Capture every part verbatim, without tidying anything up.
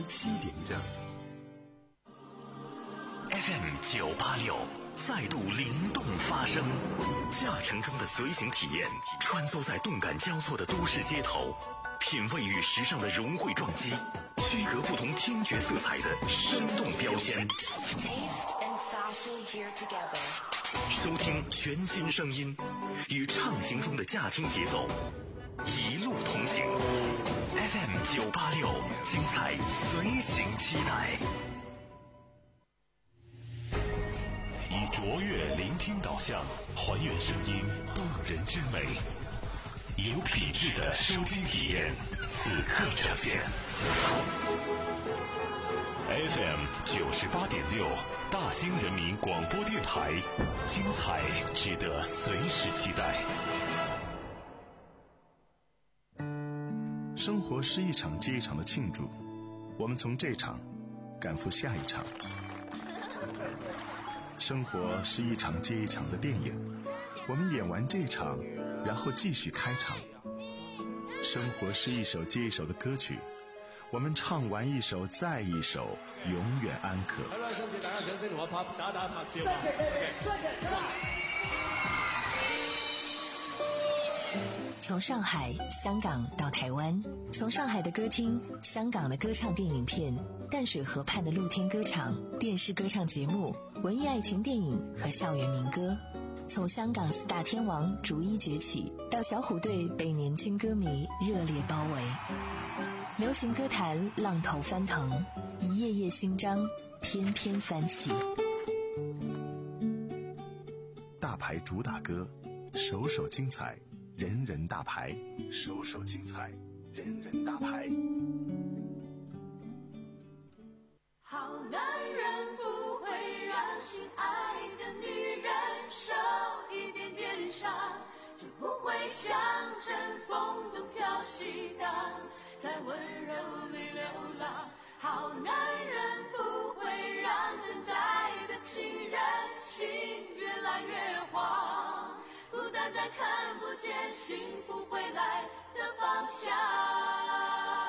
七点整。 F M 九八六再度灵动发声，驾乘中的随行体验，穿梭在动感交错的都市街头，品味与时尚的融汇撞击，区隔不同听觉色彩的生动标签。收听全新声音，与畅行中的驾听节奏，一路同行。F M 九八六，精彩随行期待。以卓越聆听导向，还原声音动人之美，有品质的收听体验，此刻呈现。F M 九十八点六，大兴人民广播电台，精彩值得随时期待。 生活是一场接一场的庆祝，我们从这场赶赴下一场。生活是一场接一场的电影，我们演完这场，然后继续开场。生活是一首接一首的歌曲，我们唱完一首再一首，永远安可。 好啦，想請大家掌聲同我拍打打拍照啊！ 從上海、香港到台灣，從上海的歌廳、香港的歌唱電影片、淡水河畔的露天歌場、電視歌唱節目、文藝愛情電影和校園民歌，從香港四大天王逐一崛起，到小虎隊被年輕歌迷熱烈包圍，流行歌壇浪頭翻騰，一頁頁新章翩翩翻起。 大牌主打歌，首首精彩，人人大牌，首首精彩，人人大牌。 好男人不会让心爱的女人受一点点伤，就不会像阵风都飘息荡，在温柔里流浪。好男人不会让等待的情人心越来越慌，孤单单看不见幸福回来的方向。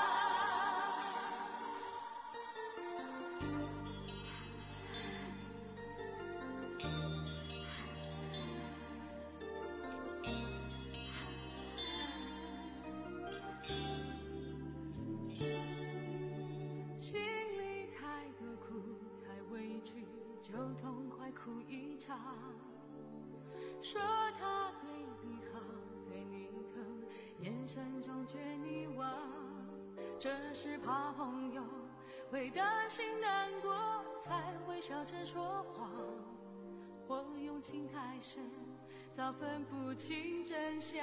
就痛快哭一场，说他对你好，对你疼，眼神中却迷惘，这是怕朋友会担心难过，才会笑着说谎，或用情太深，早分不清真相。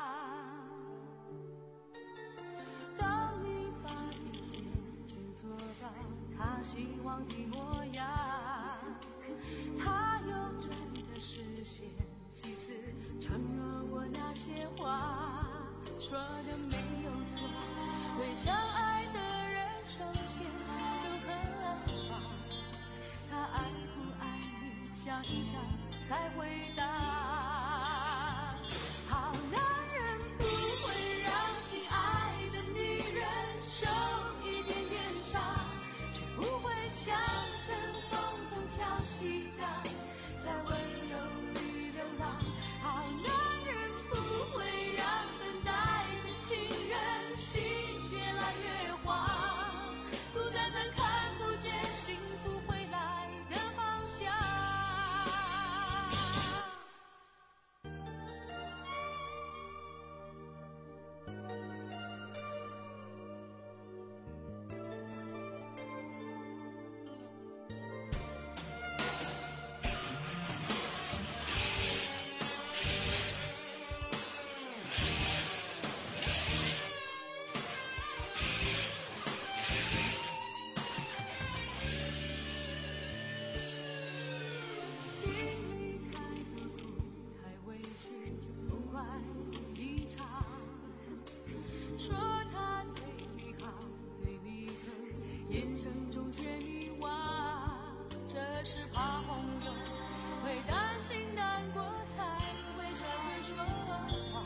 当你把一切全做到他希望的模样，他又真的实现几次承诺我那些话，说的没有错，为相爱的人受限又何妨，他爱不爱你想一想才回答。好男人不会让心爱的女人受一点点伤，却不会像阵风都飘息荡，在温柔里流浪。好男人不会让等待的情人心越来越慌，孤单单看不见幸福回来的方向。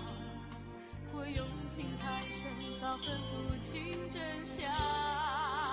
我用情太深，早分不清真相。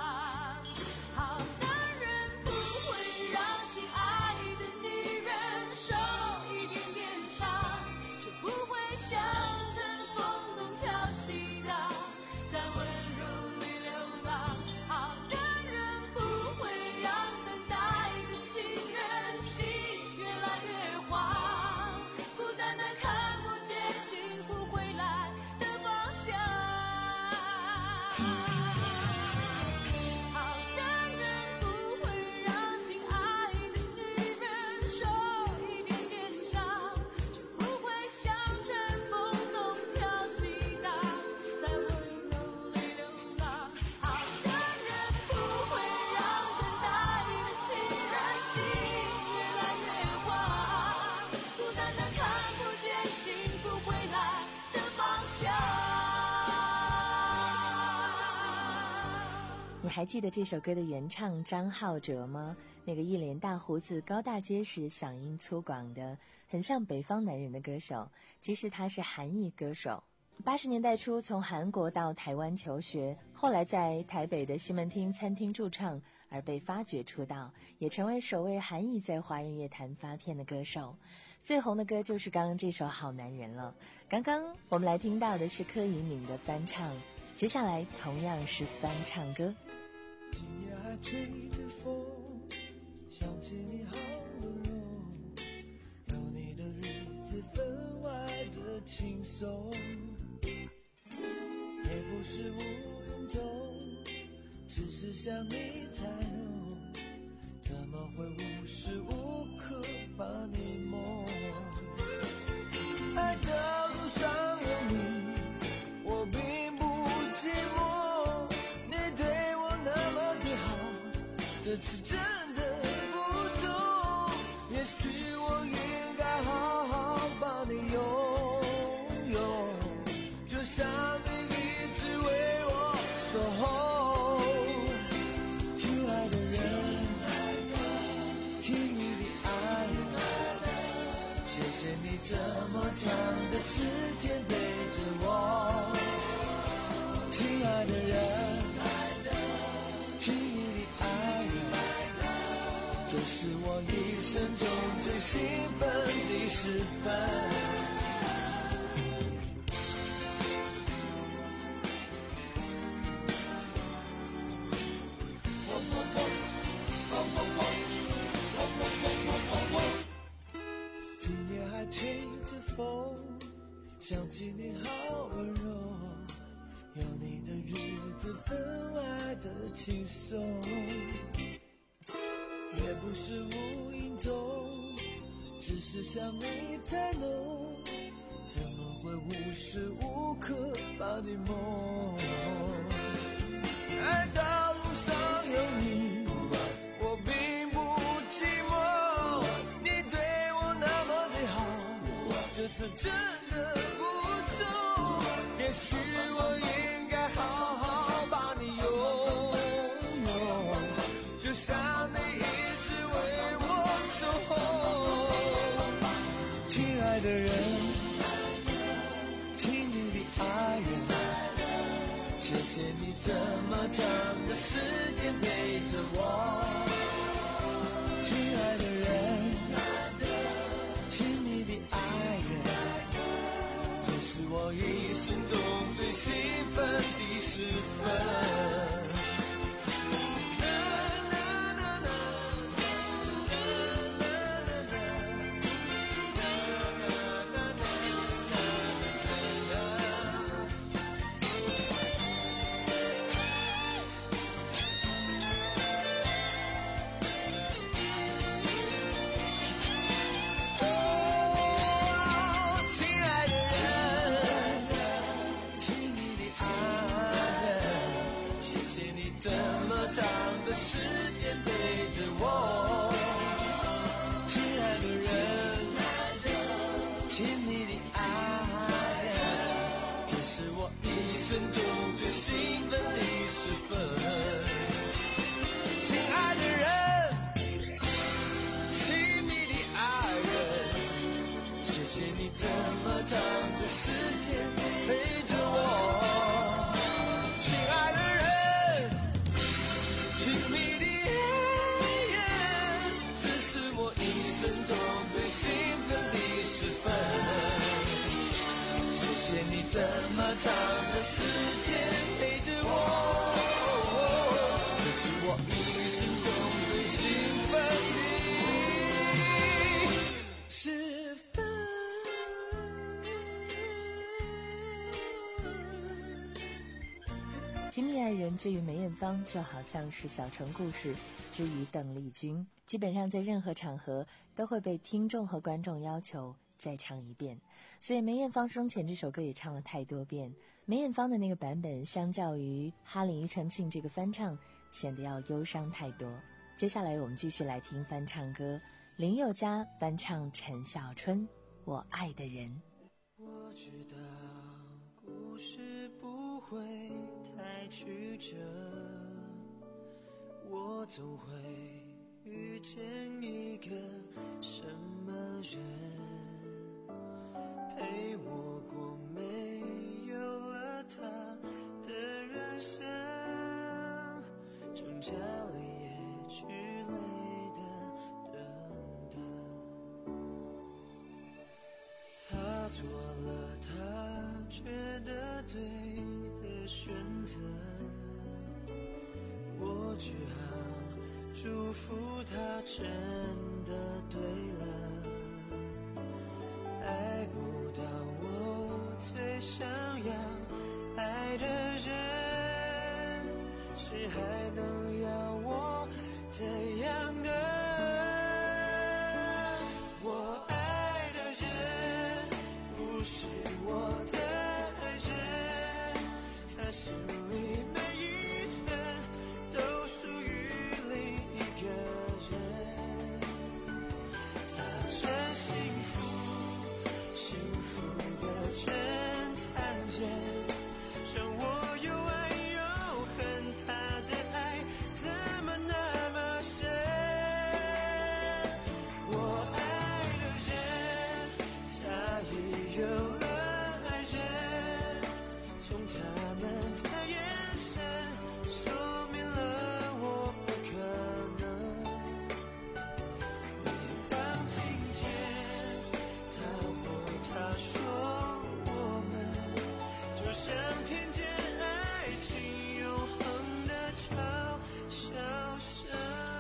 你还记得这首歌的原唱张浩哲吗？那个一脸大胡子、高大结实、嗓音粗犷的，很像北方男人的歌手。其实他是韩裔歌手。八十年代初从韩国到台湾求学，后来在台北的西门町餐厅驻唱，而被发掘出道，也成为首位韩裔在华人乐坛发片的歌手。最红的歌就是刚刚这首《好男人》了。刚刚我们来听到的是柯以敏的翻唱，接下来同样是翻唱歌。 今夜还吹着风，想起你好温柔，有你的日子分外的轻松，也不是无影踪，只是想你太浓，怎么会无时无刻把你梦？爱的路上有你，我并不寂寞，你对我那么的好，这次真的不同，也许我应该好好把你拥有，就像你一直为我守候。亲爱的人，亲密的爱人，谢谢你这么长的时间陪着我。亲爱的人，亲密的爱人，这是我一生中最兴奋的时分。今夜还吹着风，想起你好温柔，有你的日子分外的轻松，也不是无影踪，只是想你太浓，怎么会无时无刻把你梦？爱到路上有你，我并不寂寞，你对我那么的好，这次真的不同，也许我应该好好把你拥有，就像你一直为我守候。亲爱的人，亲密的爱人，谢谢你这么长的时间陪着我。亲爱的人，亲密的爱人，这是我一生中最兴奋的时分。这么长的时间陪着我，亲爱的人，亲密的爱人，这是我一生中最兴奋的时分。亲爱的人，亲密的爱人，谢谢你这么长的时间陪着我，亲爱的人，亲密的爱人，这是我一生中最兴奋的时分。谢谢你这么长的时间陪着我，这是我一生中最兴奋的时分。 亲密爱人之于梅艳芳，就好像是小城故事之于邓丽君，基本上在任何场合都会被听众和观众要求再唱一遍，所以梅艳芳生前这首歌也唱了太多遍。梅艳芳的那个版本相较于哈林庾澄庆这个翻唱显得要忧伤太多。接下来我们继续来听翻唱歌，林宥嘉翻唱陈小春《我爱的人》。 我知道故事不会太曲折， 总会遇见一个什么人，陪我过没有了他的人生，成家立业之类的等等。他做了他觉得对的选择，我只好祝福他真的对了。爱不到我最想要爱的人，谁还能要我这样的？我爱的人不是我的爱人，他心里每一寸都属于另一个人。他真幸福，幸福的真残忍，让我又爱又恨。他的爱怎么那么深？我爱的人，他也有了爱人，从他们的眼神说明了我不可能。每当听见他或她说我们，就像听见爱情永恒的嘲笑声。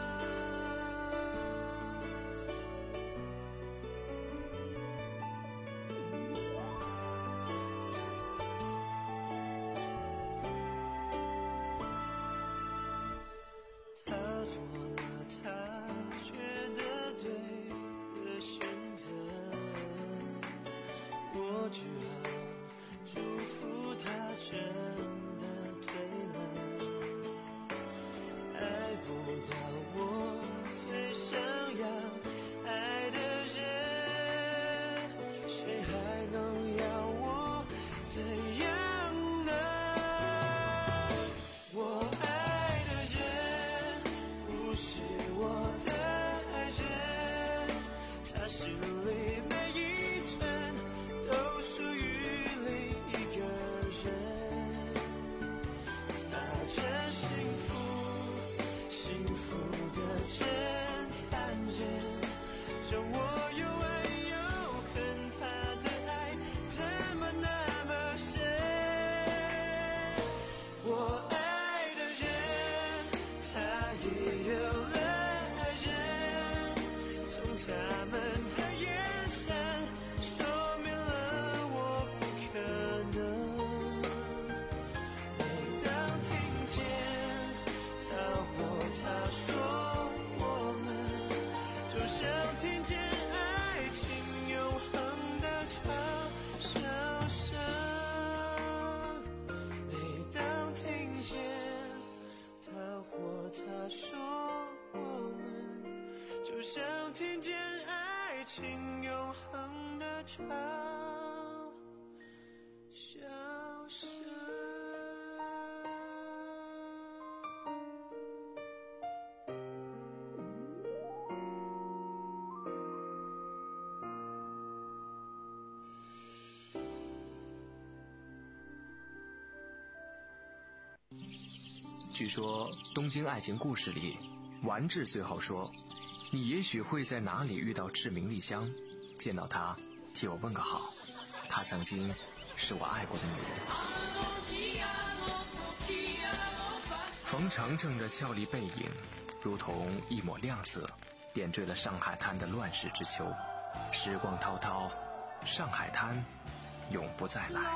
他做了他觉得对的选择，我只好祝福他真的对了。爱不到我最想要爱的人，谁还能要我怎样呢？我爱的人不是我的爱人，他心里每一寸都属于另一个人。他真幸福，幸福的真残忍，让我又爱又恨。他的爱怎么那么深？我爱的人，他也有了爱人，从他们的眼神说明了我不可能。每当听见他或她说我们，就像听见爱情永恒的嘲笑声。每当听见他或她说我们，就像听见爱情永恒的嘲笑声。 据说《东京爱情故事》里，丸治最后说：“你也许会在哪里遇到志明丽香，见到她，替我问个好。她曾经是我爱过的女人。”冯程程的俏丽背影，如同一抹亮色，点缀了上海滩的乱世之秋。时光滔滔，上海滩永不再来。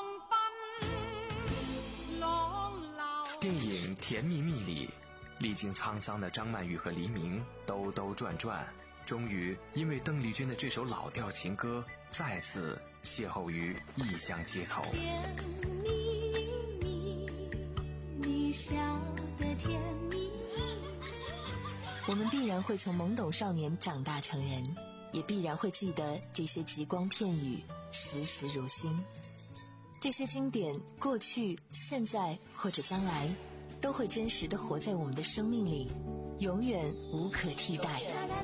电影《甜蜜蜜》里，历经沧桑的张曼玉和黎明兜兜转转，终于因为邓丽君的这首老调情歌，再次邂逅于异乡街头。 甜蜜蜜，你笑得甜蜜。 我们必然会从懵懂少年长大成人，也必然会记得这些极光片语，时时如新。这些经典，过去、现在或者将来，都会真实地活在我们的生命里， 永远无可替代。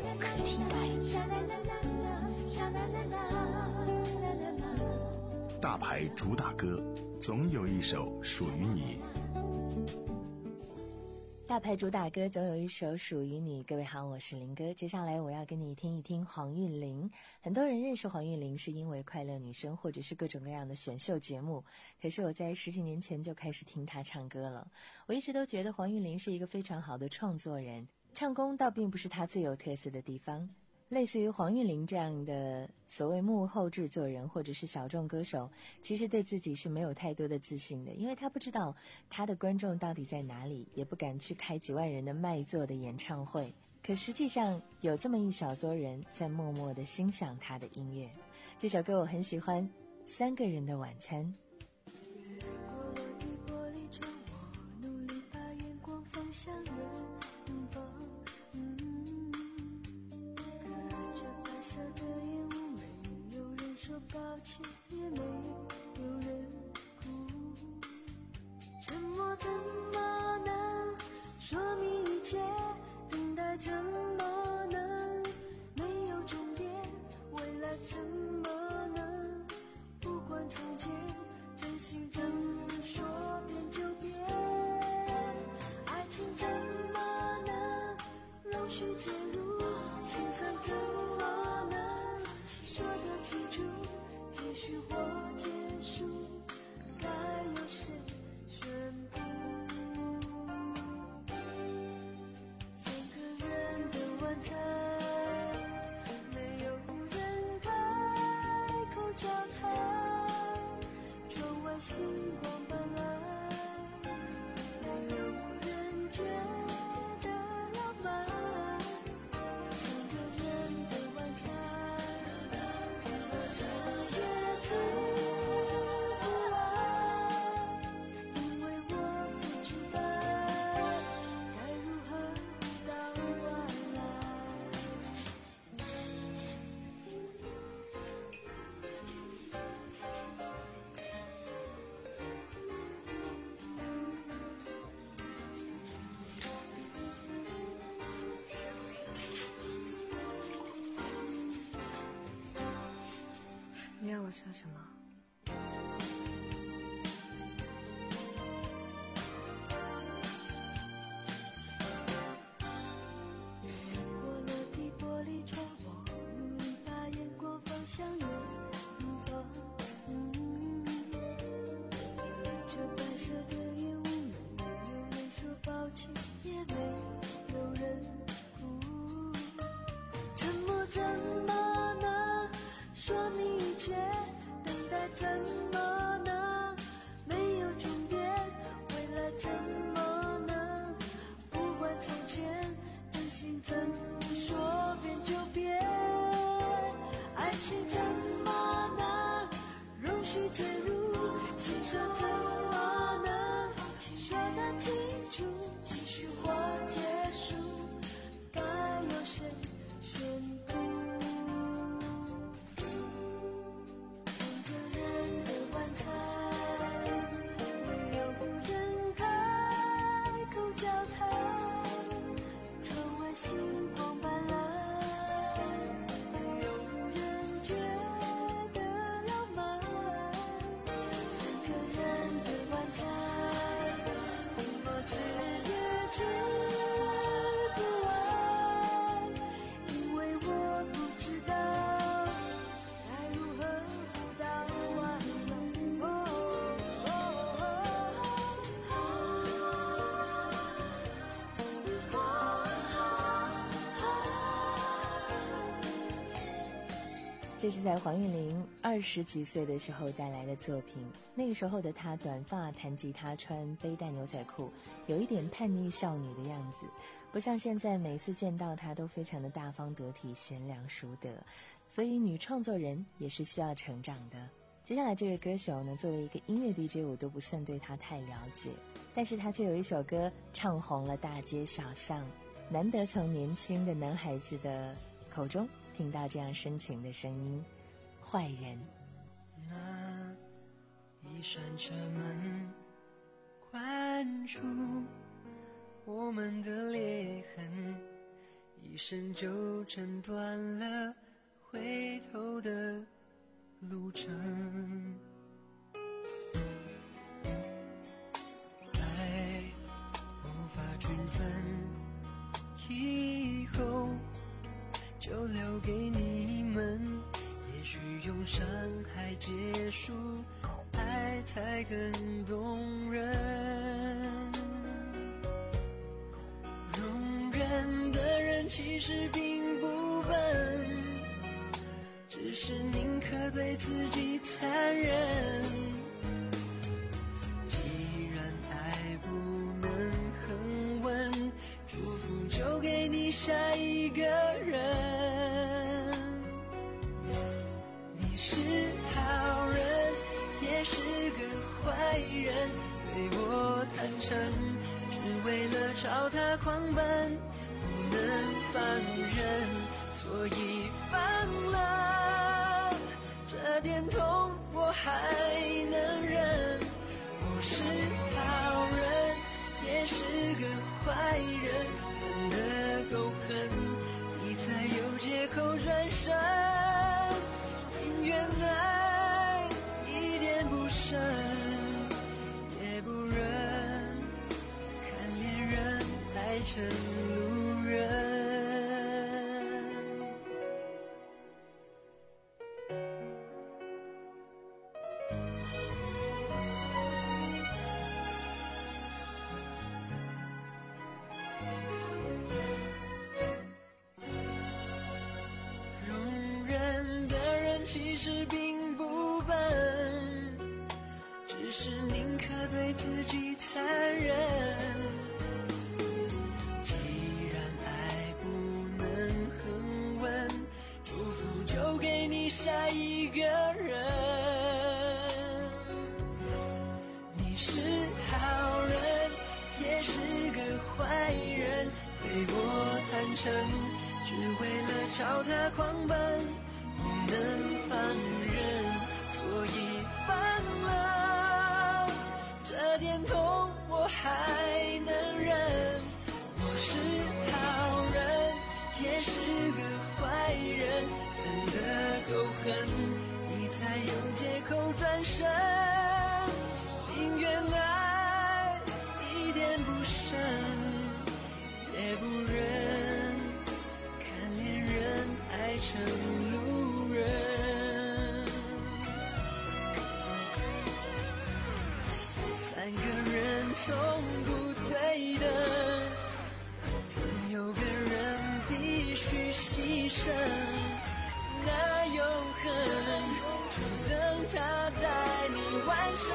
大牌主打歌，总有一首属于你。 大牌主打歌总有一首属于你。各位好，我是林哥。接下来我要跟你听一听黄韵玲。很多人认识黄韵玲是因为快乐女声或者是各种各样的选秀节目，可是我在十几年前就开始听她唱歌了。我一直都觉得黄韵玲是一个非常好的创作人，唱功倒并不是她最有特色的地方。类似于黄韵玲这样的所谓幕后制作人或者是小众歌手，其实对自己是没有太多的自信的，因为他不知道他的观众到底在哪里，也不敢去开几万人的卖座的演唱会。可实际上有这么一小撮人在默默地欣赏他的音乐。这首歌我很喜欢，《三个人的晚餐》。 抱歉，也没有人哭，沉默怎么能说明一切？等待怎么能没有终点？未来怎么能不管从前？真心怎么说变就变？爱情怎么能容许介入？心酸怎么能说得清楚？继续或结束，该由谁宣布？三个人的晚餐，没有人开口交谈，窗外星光斑斓，没有人觉得浪漫。三个人的晚餐，怎么吃也吃不完，因为我不知道该如何回到未来。你要我说什么？越过了地玻璃窗，我努力把眼光放向远方。嗯，这白色的烟雾，没有人说抱歉，也没有人哭。沉默怎么能说明一切？等待怎么能没有终点？未来怎么能不管从前？真心怎么说变就变？爱情怎么能容许介入？心酸怎么能说得清楚？继续或结束，该由谁宣布？三个人的晚餐，没有人开口交谈，窗外星光斑斓，没有人觉得浪漫。三个人的晚餐，怎么吃也吃不完，因为我不知道该如何回到未来。 这是在黄韵玲二十几岁的时候带来的作品。那个时候的她短发，弹吉他，穿背带牛仔裤，有一点叛逆少女的样子，不像现在每次见到她都非常的大方得体，贤良淑德。所以女创作人也是需要成长的。接下来这位歌手呢，作为一个音乐 D J， 我都不算对她太了解，但是她却有一首歌唱红了大街小巷，难得从年轻的男孩子的口中听到这样深情的声音。坏人， 那一扇车门关住， 我们的裂痕，一生就斩断了回头的路程。爱无法均分，以后就留给你们，也许用伤害结束，爱才更动人。容忍的人其实并不笨，只是宁可对自己残忍。既然爱不能恒温，祝福就给你下一个人。你是好人，也是个坏人，对我坦诚，只为了朝他狂奔，不能放任，所以放了。这点痛我还能忍，我是好人，也是个坏人，分得够狠，你才有借口转身。宁愿爱一点不剩，也不忍看恋人爱成路人。容忍的人其实并不笨，只是宁可对自己残忍。既然爱不能恒温，祝福就给你下一个人。你是好人，也是个坏人，对我坦诚，只为了朝他狂奔，不能放任，所以放了。这点痛我还能忍，我是好人，也是个坏人，分得够狠，你才有借口转身。宁愿爱一点不剩，也不忍看恋人爱成路人。三个人从不对等，总有个人必须牺牲。那永恒就等他带你完成。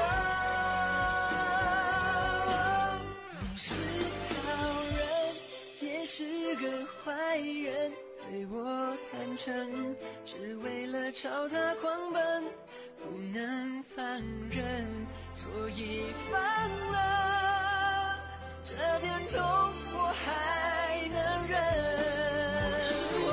你是好人，也是个坏人，对我坦诚，只为了朝他狂奔，不能放任，所以放了。这点痛我还能忍，我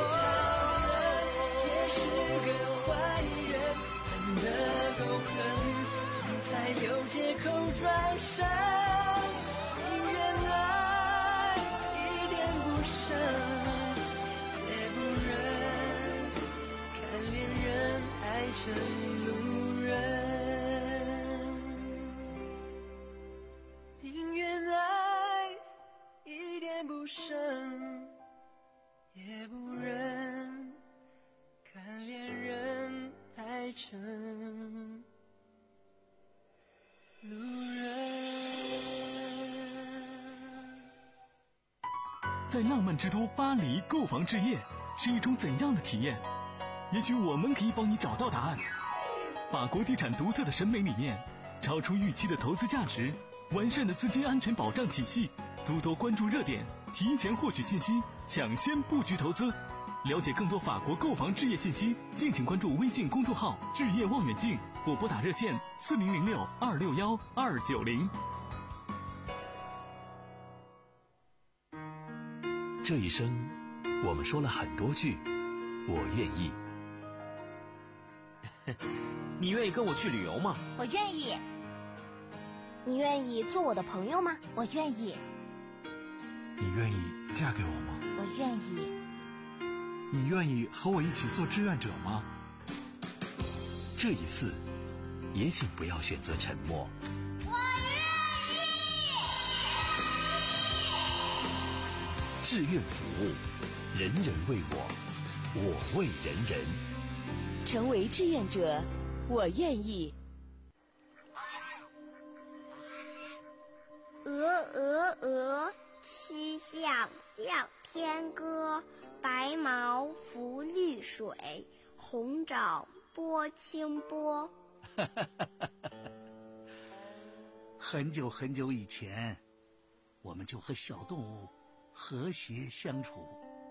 是好人，也是个坏人，恨得够狠，你才有借口转身。宁愿爱一点不剩，也不忍看恋人爱成路人。宁愿爱一点不剩，也不忍看恋人爱成路人。 在浪漫之都巴黎购房置业是一种怎样的体验？也许我们可以帮你找到答案。法国地产独特的审美理念，超出预期的投资价值，完善的资金安全保障体系，多多关注热点，提前获取信息，抢先布局投资。了解更多法国购房置业信息，敬请关注微信公众号置业望远镜，或拨打热线四零零六二六幺二九零。 这一生，我们说了很多句我愿意。 你愿意跟我去旅游吗？ 我愿意。你愿意做我的朋友吗？我愿意。 你愿意嫁给我吗？ 我愿意。 你愿意和我一起做志愿者吗？ 这一次，也请不要选择沉默。 我愿意。志愿服务，人人为我，我为人人。 成为志愿者，我愿意。 鹅鹅鹅，曲项向天歌。白毛浮绿水，红掌拨清波。 很久很久以前，我们就和小动物和谐相处。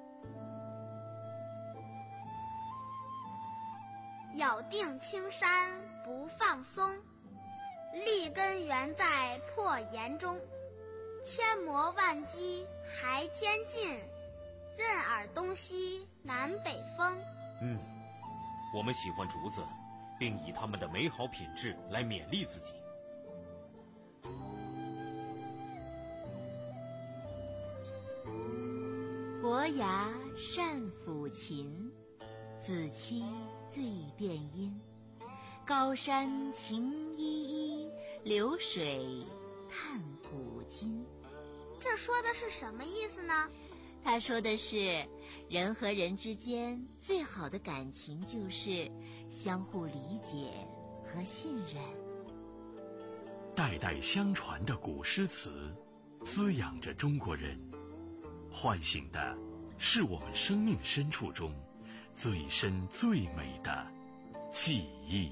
咬定青山不放松，立根原在破岩中。千磨万击还坚劲，任尔东西南北风。 嗯，我们喜欢竹子，并以它们的美好品质来勉励自己。 伯牙善抚琴，子期最辨音。高山晴依依，流水叹古今。 这说的是什么意思呢？ 他说的是，人和人之间最好的感情就是相互理解和信任。 代代相传的古诗词，滋养着中国人，唤醒的是我们生命深处中最深最美的记忆。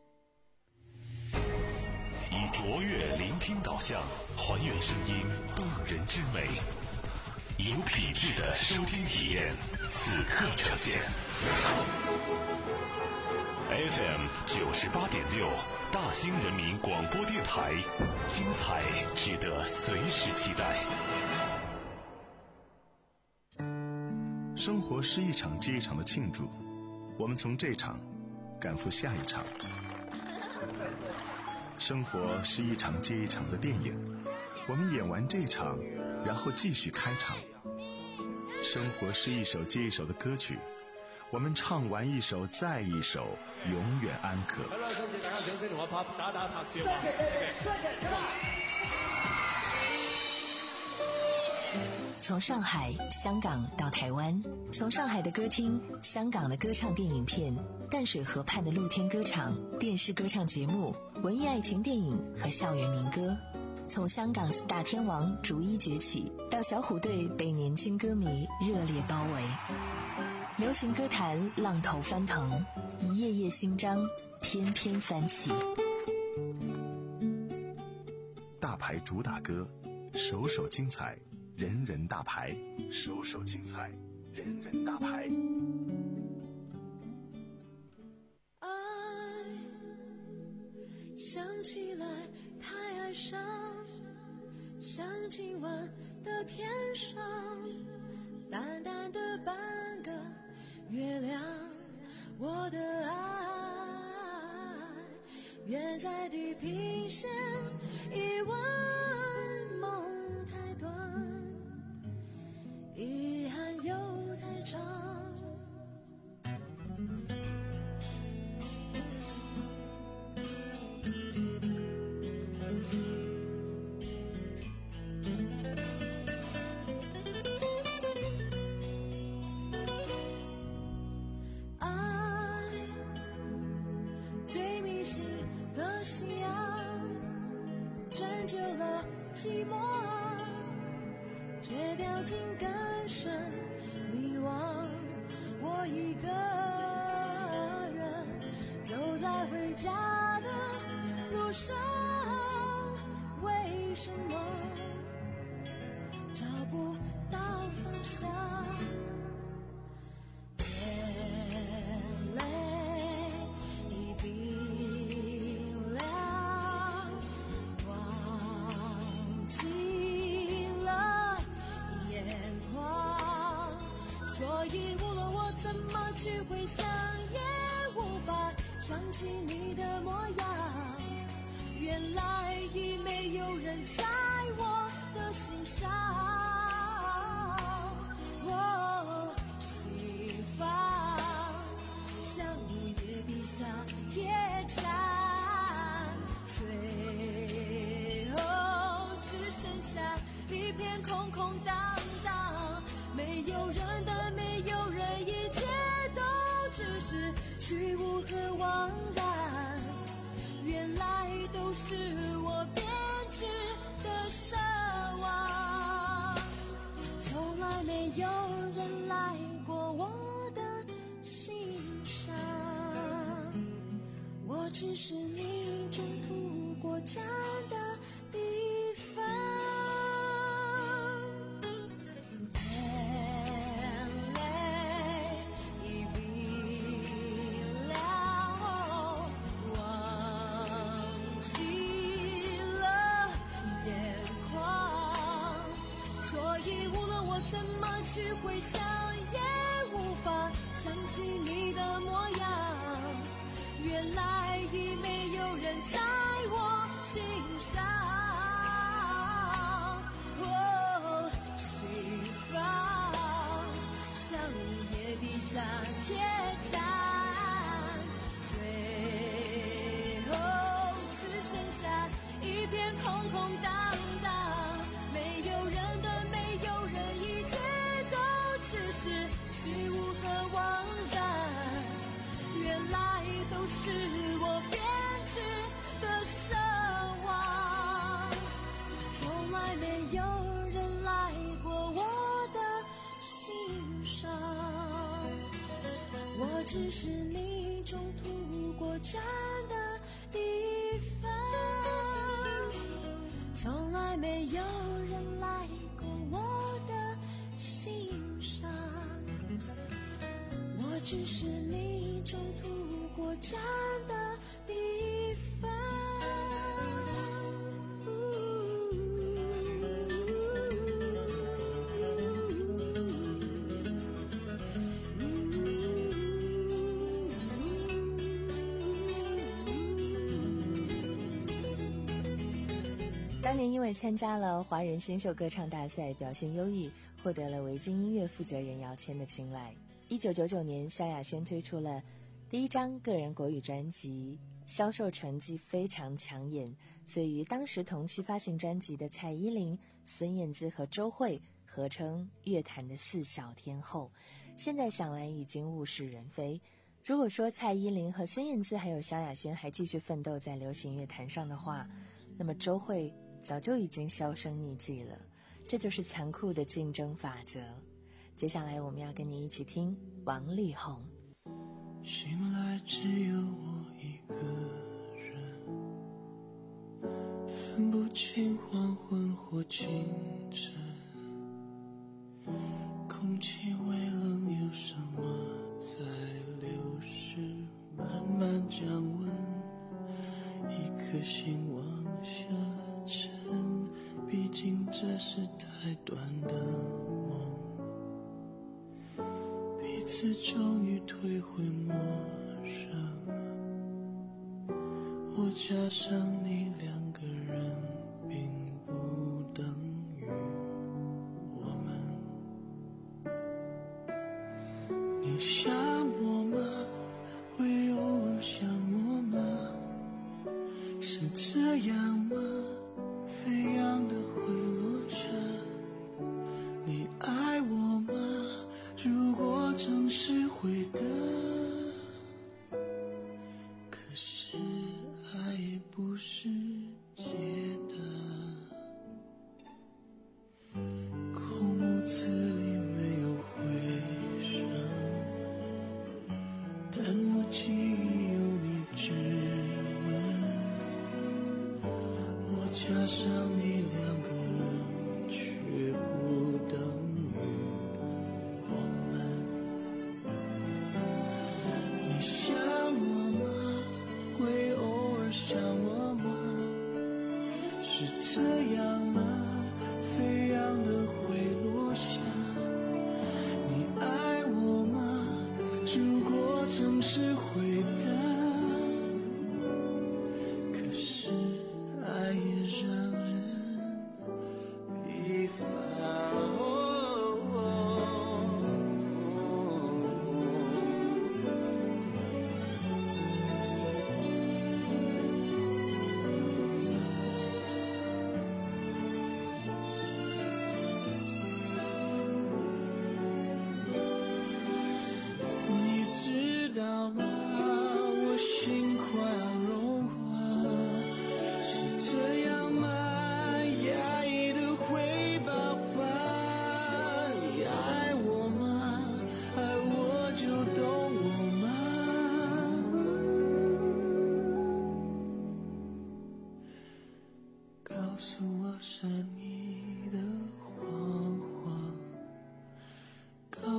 以卓越聆听导向，还原声音动人之美。有品质的收听体验，此刻呈现。F M 九十八点六，大兴人民广播电台，精彩值得随时期待。 生活是一场接一场的庆祝，我们从这场赶赴下一场。生活是一场接一场的电影，我们演完这场，然后继续开场。生活是一首接一首的歌曲，我们唱完一首再一首，永远安可。 从上海、香港到台湾，从上海的歌厅、香港的歌唱电影片、淡水河畔的露天歌场、电视歌唱节目、文艺爱情电影和校园民歌，从香港四大天王逐一崛起，到小虎队被年轻歌迷热烈包围，流行歌坛浪头翻腾，一页页新章翩翩翻起。 大牌主打歌，首首精彩，人人大牌，首首精彩，人人大牌。 爱想起来太哀伤，像今晚的天上淡淡的半个月亮。我的爱远在地平线，一问梦太短，遗憾又太长。爱最迷信的信仰，拯救了寂寞，却掉进更深迷惘。我一个人走在回家的路上，为什么找不到方向？眼泪已冰凉，忘记了眼眶，所以无论我怎么去回想，也无法想起你的模样。原来已没有人在我的心上。 荡荡，没有人的没有人，一切都只是虚无和枉然，原来都是我编织的奢望，从来没有人来过我的心上，我只是你中途过站的地方。眼泪已冰了，忘记了眼眶，所以无论我怎么去回想，也无法想起你的模样。原来已没有人在我心上，哦，心房像夜底下铁站，最后只剩下一片空空荡荡，没有人的没有人，一切都只是虚无和枉然，原来都是我编织的奢望，从来没有人来过我的心上，我只是你中途过站的地方，从来没有人来过我的心上，我只是你中途过站的地方。 当年因为参加了华人新秀歌唱大赛，表现优异，获得了维京音乐负责人姚谦的青睐。一九九九年，萧亚轩推出了第一张个人国语专辑，销售成绩非常抢眼，所以与当时同期发行专辑的蔡依林、孙燕姿和周蕙合称乐坛的四小天后。现在想来已经物是人非。如果说蔡依林和孙燕姿还有萧亚轩还继续奋斗在流行乐坛上的话，那么周蕙早就已经销声匿迹了。这就是残酷的竞争法则。接下来我们要跟你一起听王力宏。 醒来只有我一个人，分不清黄昏或清晨，空气微冷，有什么在流逝，慢慢降温，一颗心往下沉，毕竟这是太短的梦，彼此终于退回陌生，我加上你两个人并不等于我们。你想我吗？会偶尔想我吗？是这样吗？飞扬的会落下。你爱我吗？如果总是会的，可是爱也不是借的。空屋子里没有回声，但我记忆有你指纹，我加上你两个人却不等于我们。你想我吗？会偶尔想我吗？是这样吗？飞扬的会落下。你爱我吗？如果总是会的，可是爱也让人疲乏。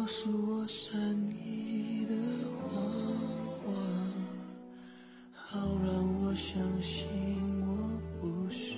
告诉我善意的谎话，好让我相信我不是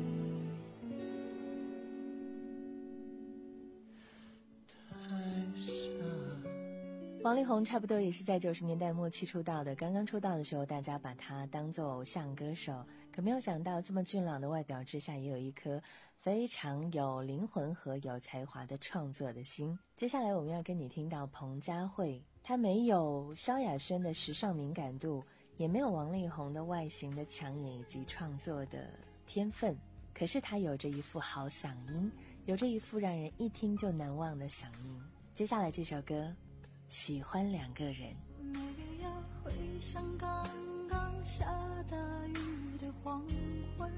太傻。 王力宏差不多也是在九十年代末期出道的，刚刚出道的时候大家把他当作偶像歌手，可没有想到这么俊朗的外表之下也有一颗非常有灵魂和有才华的创作的心。接下来我们要跟你听到彭佳慧，她没有萧亚轩的时尚敏感度，也没有王力宏的外形的抢眼以及创作的天分，可是她有着一副好嗓音，有着一副让人一听就难忘的嗓音。接下来这首歌喜欢两个人。 每个要回想刚刚下大雨的黄昏，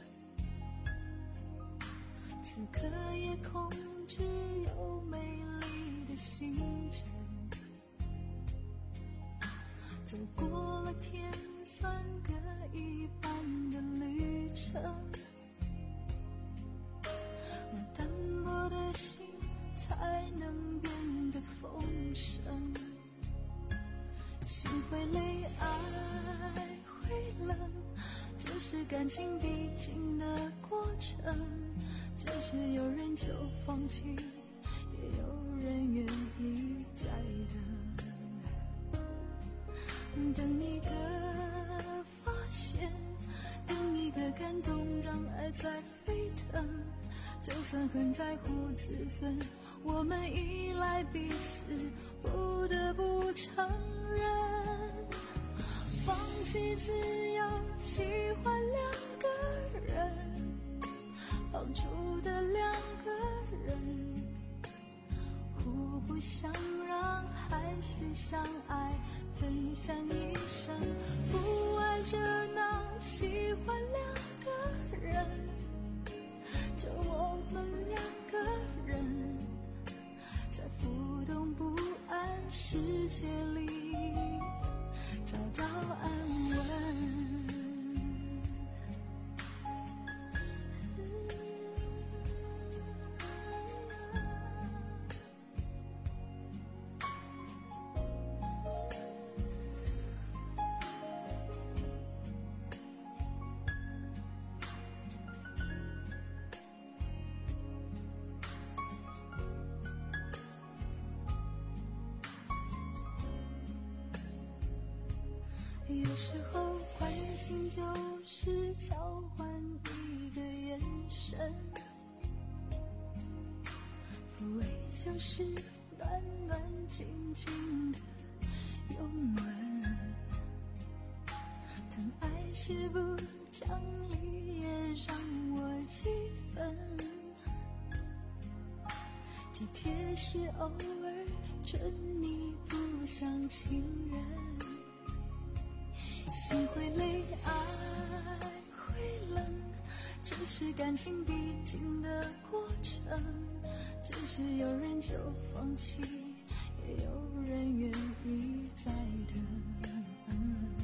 此刻夜空只有美丽的星辰，走过了天算各一半的旅程，而单薄的心才能变得丰盛，心会累，爱会冷，这是感情必经的过程，只是有人就放弃，也有人愿意再等，等一个发现，等一个感动，让爱再沸腾，就算很在乎自尊，我们依赖彼此，不得不承认，放弃自由，喜欢两个人，绑住的两个人，互不相让，还是相爱，分享一生，不爱热闹，喜欢两个人，就我们两个人，在浮动不安世界里找到安稳。有时候关心就是交换一个眼神，抚慰就是暖暖静静的拥吻，疼爱是不讲理也让我几分，体贴是偶尔准你不像情人，心会累，爱会冷，这是感情必经的过程，只是有人就放弃，也有人愿意再等，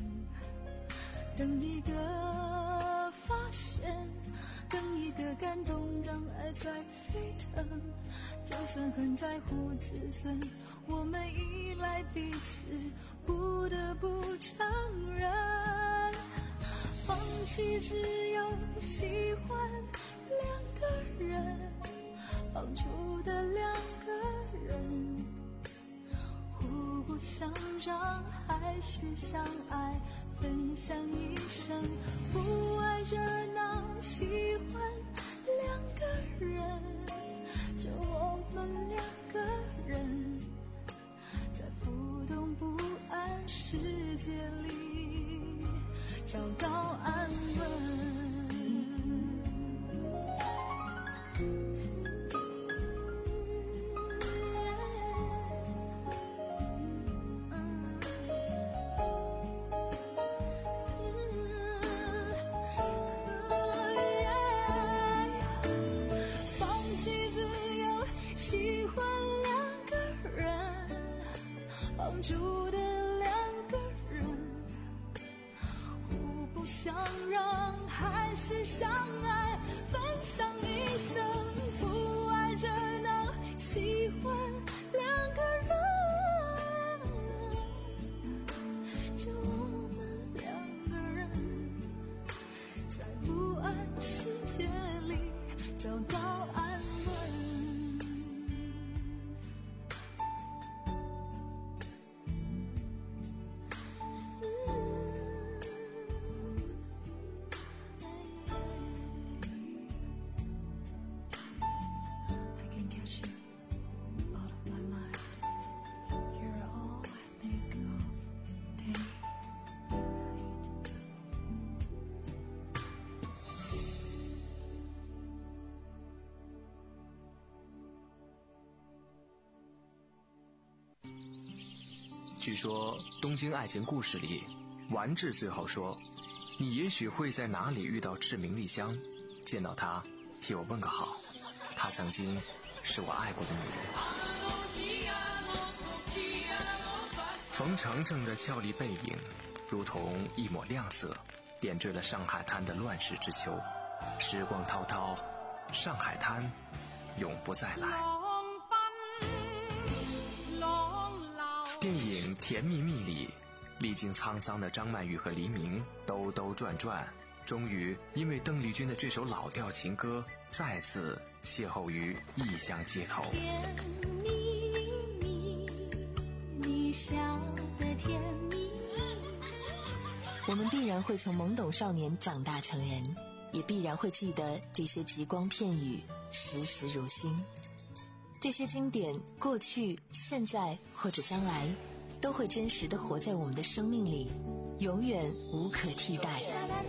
等一个发现，等一个感动，让爱再沸腾，就算很在乎自尊，我们依赖彼此，不得不承认，放弃自由，喜欢两个人，绑住的两个人，互不相让，还是相爱，分享一生，不爱热闹，喜欢两个人，就我们两个人，在浮动不安世界里找到安稳。绑住的两个人，互不相让，还是相爱，分享一生，不爱热闹，喜欢两个人。 据说东京爱情故事里，丸治最后说，你也许会在哪里遇到志明丽香，见到她替我问个好，她曾经是我爱过的女人。冯程程的俏丽背影如同一抹亮色，点缀了上海滩的乱世之秋。时光滔滔，上海滩永不再来。电影《甜蜜蜜》里，历经沧桑的张曼玉和黎明兜兜转转，终于因为邓丽君的这首老调情歌，再次邂逅于异乡街头。 甜蜜蜜，你笑得甜蜜蜜。 我们必然会从懵懂少年长大成人，也必然会记得这些极光片语，时时如新。这些经典，过去、现在或者将来，都会真实地活在我们的生命里，永远无可替代。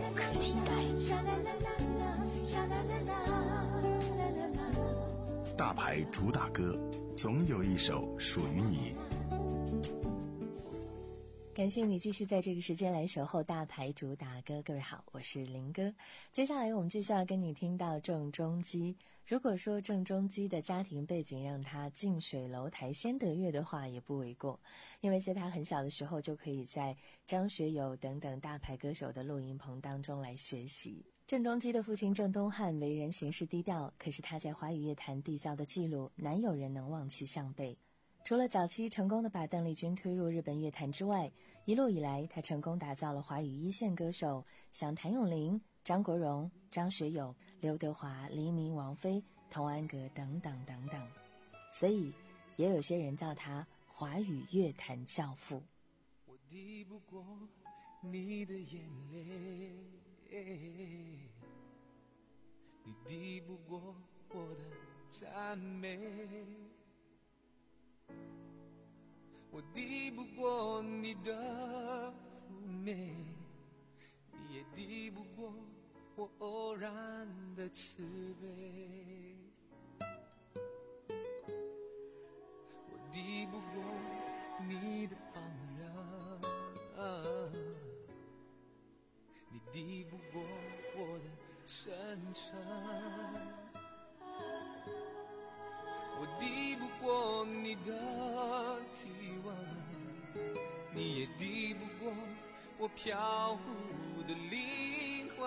大牌主打歌，总有一首属于你。 感谢你继续在这个时间来守候大牌主打歌。各位好，我是林哥。接下来我们继续要跟你听到郑中基。如果说郑中基的家庭背景让他近水楼台先得月的话，也不为过，因为在他很小的时候就可以在张学友等等大牌歌手的录音棚当中来学习。郑中基的父亲郑东汉为人行事低调，可是他在华语乐坛缔造的记录难有人能望其项背。除了早期成功的把邓丽君推入日本乐坛之外，一路以来他成功打造了华语一线歌手，像谭咏麟、张国荣、张学友、刘德华、黎明、王菲、童安格等等等等，所以也有些人叫他华语乐坛教父。 我抵不过你的眼泪，你抵不过我的赞美，我抵不过你的妩媚，你也抵不过我偶然的慈悲。我抵不过你的放任，你抵不过我的真诚，我抵不过你的体温，你也抵不过我飘忽的灵魂。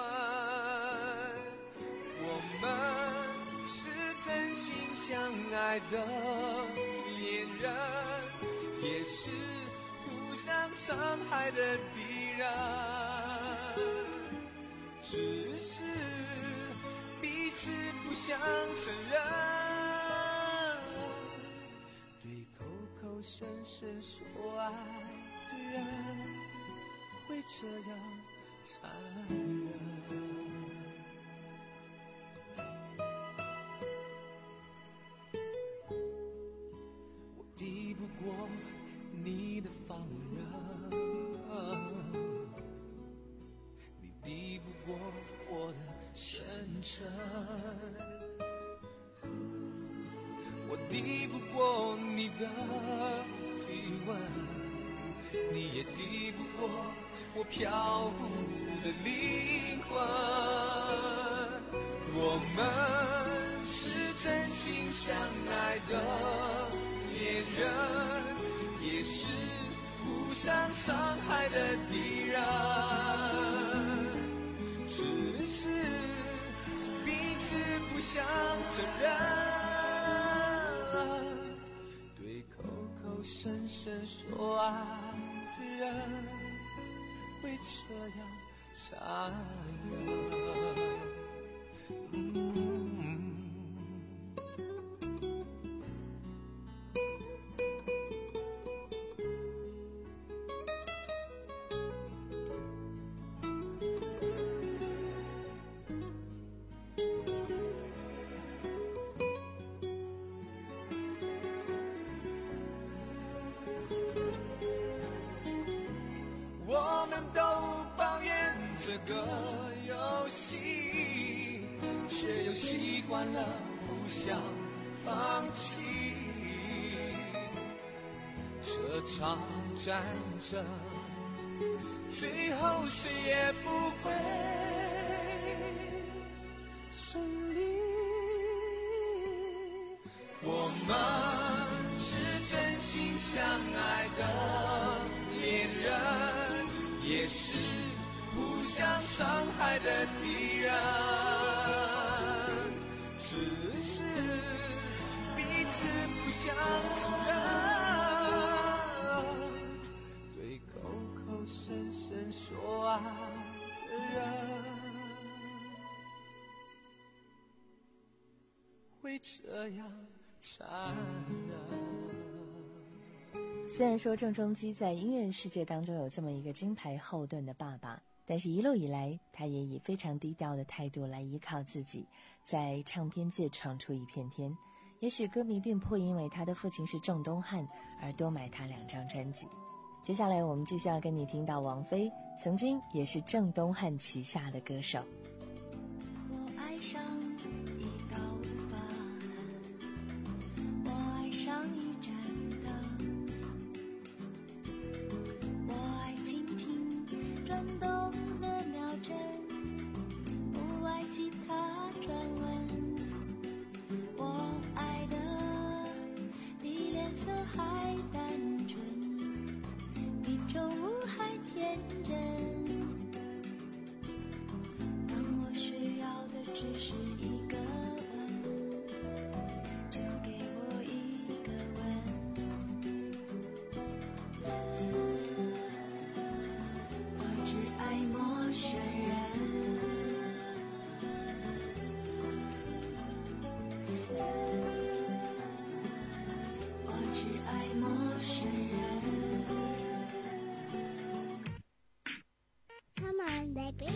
我们是真心相爱的恋人，也是互相伤害的敌人，只是彼此不想承认。口声声说爱的人会这样残忍。我抵不过你的放任，你抵不过我的深沉，我抵不过你的体温，你也抵不过我飘忽的灵魂。我们是真心相爱的恋人，也是互相伤害的敌人，只是彼此不想承认。深深说爱的人会这样残忍。我们都抱怨这个游戏，却又习惯了互相放弃。这这场战争，最后谁也不会胜利。我们是真心相爱的恋人，也是互相伤害的敌人，只是彼此不想承认，对口口声声说爱的人会这样残忍。 虽然说郑中基在音乐世界当中有这么一个金牌后盾的爸爸，但是一路以来他也以非常低调的态度来依靠自己，在唱片界闯出一片天。也许歌迷并不会因为他的父亲是郑东汉而多买他两张专辑。接下来我们继续要跟你听到王菲，曾经也是郑东汉旗下的歌手。 我爱上一道疤痕，我爱上一盏灯，我爱倾听转动的秒针，不爱其他传闻。我爱的比脸色还单纯，比宠物还天真。当我需要的只是一个吻，就给我一个吻。我只爱陌生人。我只爱陌生人。Come on, baby.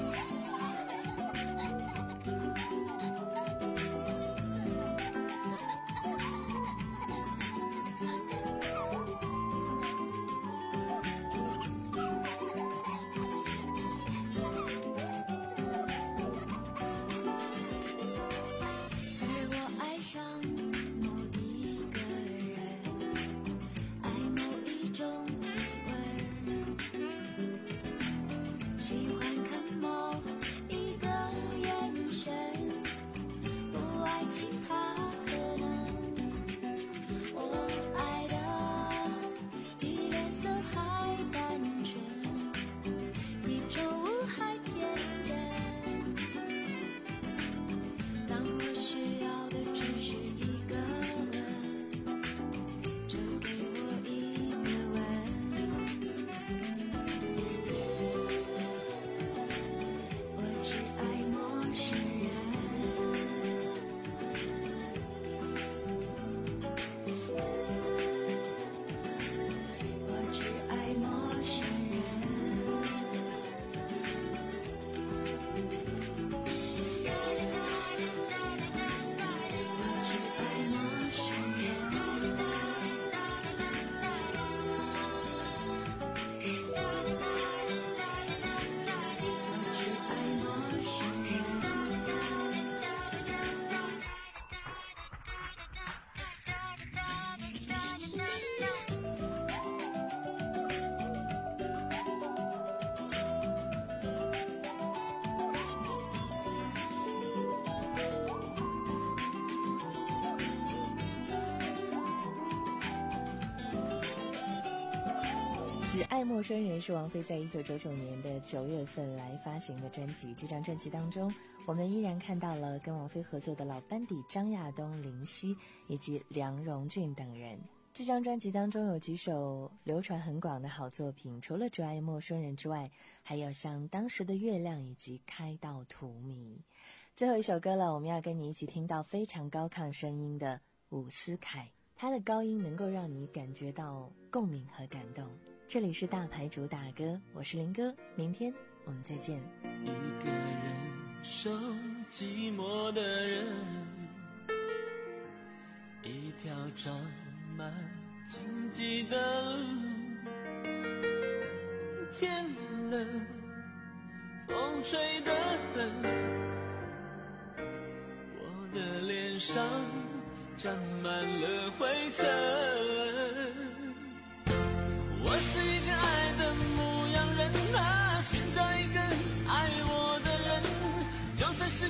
只爱陌生人是王菲在一九九九年的九月份来发行的专辑。这张专辑当中，我们依然看到了跟王菲合作的老班底张亚东、林夕以及梁荣俊等人。这张专辑当中有几首流传很广的好作品，除了只爱陌生人之外，还有像当时的月亮以及开到荼蘼。最后一首歌了，我们要跟你一起听到非常高亢声音的伍思凯，他的高音能够让你感觉到共鸣和感动。这里是大牌主打歌，我是林哥，明天我们再见。 一个人守寂寞的人，一条长满荆棘的路，天冷，风吹得很，我的脸上沾满了灰尘。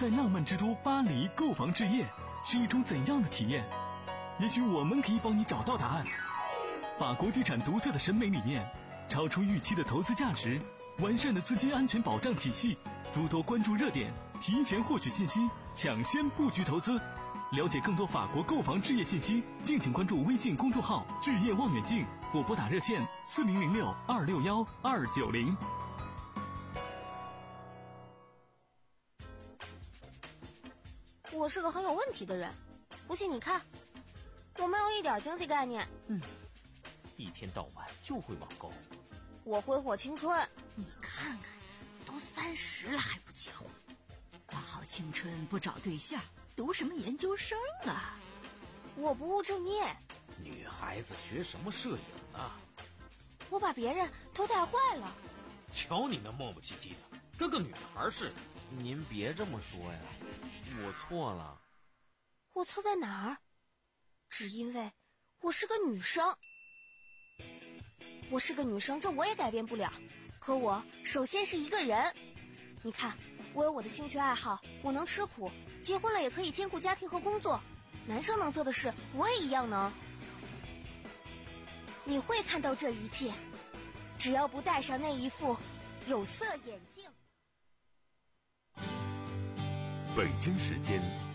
在浪漫之都巴黎购房置业是一种怎样的体验？也许我们可以帮你找到答案。法国地产独特的审美理念，超出预期的投资价值，完善的资金安全保障体系，诸多关注热点，提前获取信息，抢先布局投资。了解更多法国购房置业信息，敬请关注微信公众号置业望远镜，或拨打热线四零零六二六幺二九零。 我是个很有问题的人，不信你看，我没有一点经济概念。 嗯，一天到晚就会网购。 我挥霍青春。 你看看，都三十了还不结婚，花好青春不找对象，读什么研究生啊？ 我不务正业。 女孩子学什么摄影啊？ 我把别人都带坏了。 瞧你那磨磨唧唧的，跟个女孩似的。您别这么说呀，我错了。 我错在哪儿？只因为我是个女生。我是个女生，这我也改变不了。可我首先是一个人。你看，我有我的兴趣爱好，我能吃苦，结婚了也可以兼顾家庭和工作。男生能做的事，我也一样能。你会看到这一切，只要不戴上那一副有色眼镜。 北京时间